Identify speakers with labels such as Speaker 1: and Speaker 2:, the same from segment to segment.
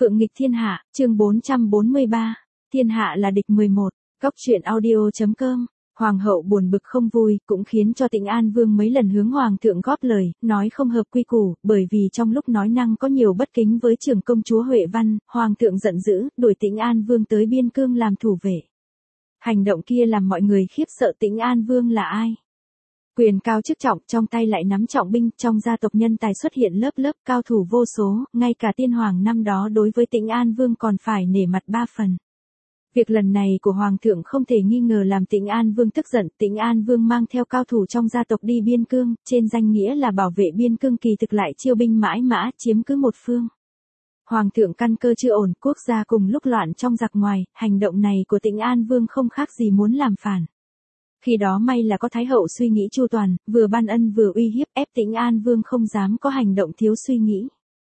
Speaker 1: Phượng nghịch thiên hạ, chương 443. Thiên hạ là địch 11. Góc truyện audio.com. Hoàng hậu buồn bực không vui, cũng khiến cho Tĩnh An Vương mấy lần hướng hoàng thượng góp lời, nói không hợp quy củ, bởi vì trong lúc nói năng có nhiều bất kính với trưởng công chúa Huệ Văn, hoàng thượng giận dữ, đuổi Tĩnh An Vương tới biên cương làm thủ vệ. Hành động kia làm mọi người khiếp sợ. Tĩnh An Vương là ai? Quyền cao chức trọng, trong tay lại nắm trọng binh, trong gia tộc nhân tài xuất hiện lớp lớp cao thủ vô số, ngay cả tiên hoàng năm đó đối với Tĩnh An Vương còn phải nể mặt 3 phần. Việc lần này của hoàng thượng không thể nghi ngờ làm Tĩnh An Vương tức giận. Tĩnh An Vương mang theo cao thủ trong gia tộc đi biên cương, trên danh nghĩa là bảo vệ biên cương, kỳ thực lại chiêu binh mãi mã chiếm cứ một phương. Hoàng thượng căn cơ chưa ổn, quốc gia cùng lúc loạn trong giặc ngoài, hành động này của Tĩnh An Vương không khác gì muốn làm phản. Khi đó may là có Thái hậu suy nghĩ chu toàn, vừa ban ân vừa uy hiếp, ép Tĩnh An Vương không dám có hành động thiếu suy nghĩ.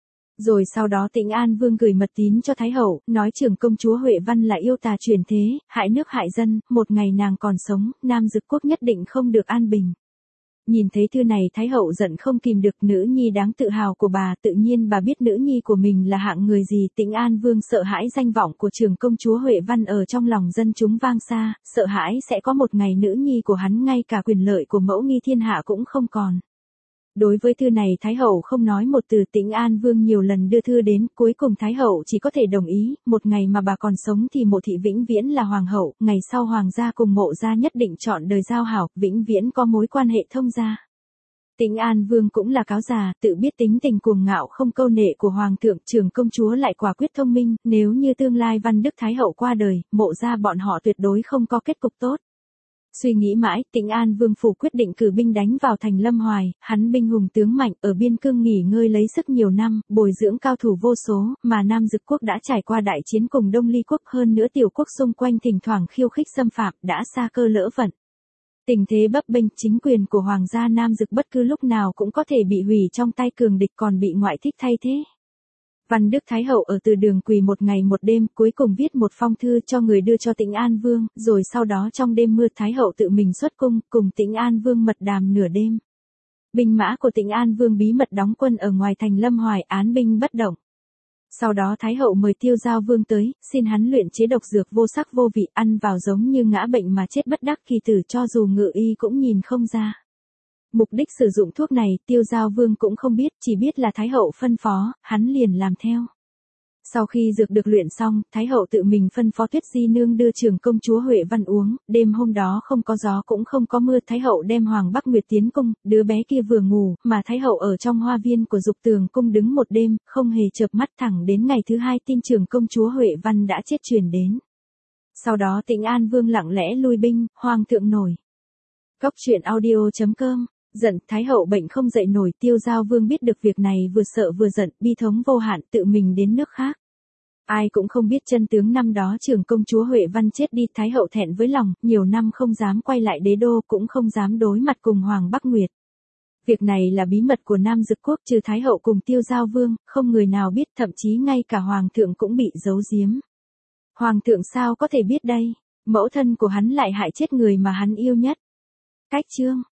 Speaker 1: Rồi sau đó Tĩnh An Vương gửi mật tín cho Thái hậu, nói trưởng công chúa Huệ Văn là yêu tà chuyển thế, hại nước hại dân, một ngày nàng còn sống, Nam Dực quốc nhất định không được an bình. Nhìn thấy thư này Thái hậu giận không kìm được, nữ nhi đáng tự hào của bà, tự nhiên bà biết nữ nhi của mình là hạng người gì. Tĩnh An Vương sợ hãi danh vọng của trưởng công chúa Huệ Văn ở trong lòng dân chúng vang xa, sợ hãi sẽ có một ngày nữ nhi của hắn ngay cả quyền lợi của mẫu nghi thiên hạ cũng không còn. Đối với thư này Thái hậu không nói một từ. Tĩnh An Vương nhiều lần đưa thư đến, cuối cùng Thái hậu chỉ có thể đồng ý, một ngày mà bà còn sống thì Mộ thị vĩnh viễn là hoàng hậu, ngày sau hoàng gia cùng Mộ gia nhất định chọn đời giao hảo, vĩnh viễn có mối quan hệ thông gia. Tĩnh An Vương cũng là cáo già, tự biết tính tình cuồng ngạo không câu nệ của hoàng thượng, trưởng công chúa lại quả quyết thông minh, nếu như tương lai Văn Đức Thái hậu qua đời, Mộ gia bọn họ tuyệt đối không có kết cục tốt. Suy nghĩ mãi, Tĩnh An Vương phủ quyết định cử binh đánh vào thành Lâm Hoài, hắn binh hùng tướng mạnh, ở biên cương nghỉ ngơi lấy sức nhiều năm, bồi dưỡng cao thủ vô số, mà Nam Dực quốc đã trải qua đại chiến cùng Đông Ly quốc, hơn nữa tiểu quốc xung quanh thỉnh thoảng khiêu khích xâm phạm, đã xa cơ lỡ vận. Tình thế bấp bênh, chính quyền của hoàng gia Nam Dực bất cứ lúc nào cũng có thể bị hủy trong tay cường địch, còn bị ngoại thích thay thế. Văn Đức Thái hậu ở từ đường quỳ một ngày một đêm, cuối cùng viết một phong thư cho người đưa cho Tĩnh An Vương, rồi sau đó trong đêm mưa Thái hậu tự mình xuất cung, cùng Tĩnh An Vương mật đàm nửa đêm. Binh mã của Tĩnh An Vương bí mật đóng quân ở ngoài thành Lâm Hoài, án binh bất động. Sau đó Thái hậu mời Tiêu Giao Vương tới, xin hắn luyện chế độc dược vô sắc vô vị, ăn vào giống như ngã bệnh mà chết bất đắc kỳ tử, cho dù ngự y cũng nhìn không ra. Mục đích sử dụng thuốc này Tiêu Giao Vương cũng không biết, chỉ biết là Thái hậu phân phó, hắn liền làm theo. Sau khi dược được luyện xong, Thái hậu tự mình phân phó Tuyết Di Nương đưa trưởng công chúa Huệ Văn uống, đêm hôm đó không có gió cũng không có mưa, Thái hậu đem Hoàng Bắc Nguyệt tiến cung, đứa bé kia vừa ngủ, mà Thái hậu ở trong hoa viên của Dục Tường cung đứng một đêm, không hề chợp mắt, thẳng đến ngày thứ hai tin trưởng công chúa Huệ Văn đã chết truyền đến. Sau đó Tĩnh An Vương lặng lẽ lui binh, hoàng thượng nổi. Góc truyện audio.com. Giận, Thái hậu bệnh không dậy nổi. Tiêu Giao Vương biết được việc này vừa sợ vừa giận, bi thống vô hạn, tự mình đến nước khác. Ai cũng không biết chân tướng năm đó trưởng công chúa Huệ Văn chết đi. Thái hậu thẹn với lòng, nhiều năm không dám quay lại đế đô, cũng không dám đối mặt cùng Hoàng Bắc Nguyệt. Việc này là bí mật của Nam Dực quốc, trừ Thái hậu cùng Tiêu Giao Vương, không người nào biết, thậm chí ngay cả hoàng thượng cũng bị giấu giếm. Hoàng thượng sao có thể biết đây? Mẫu thân của hắn lại hại chết người mà hắn yêu nhất. Cách chương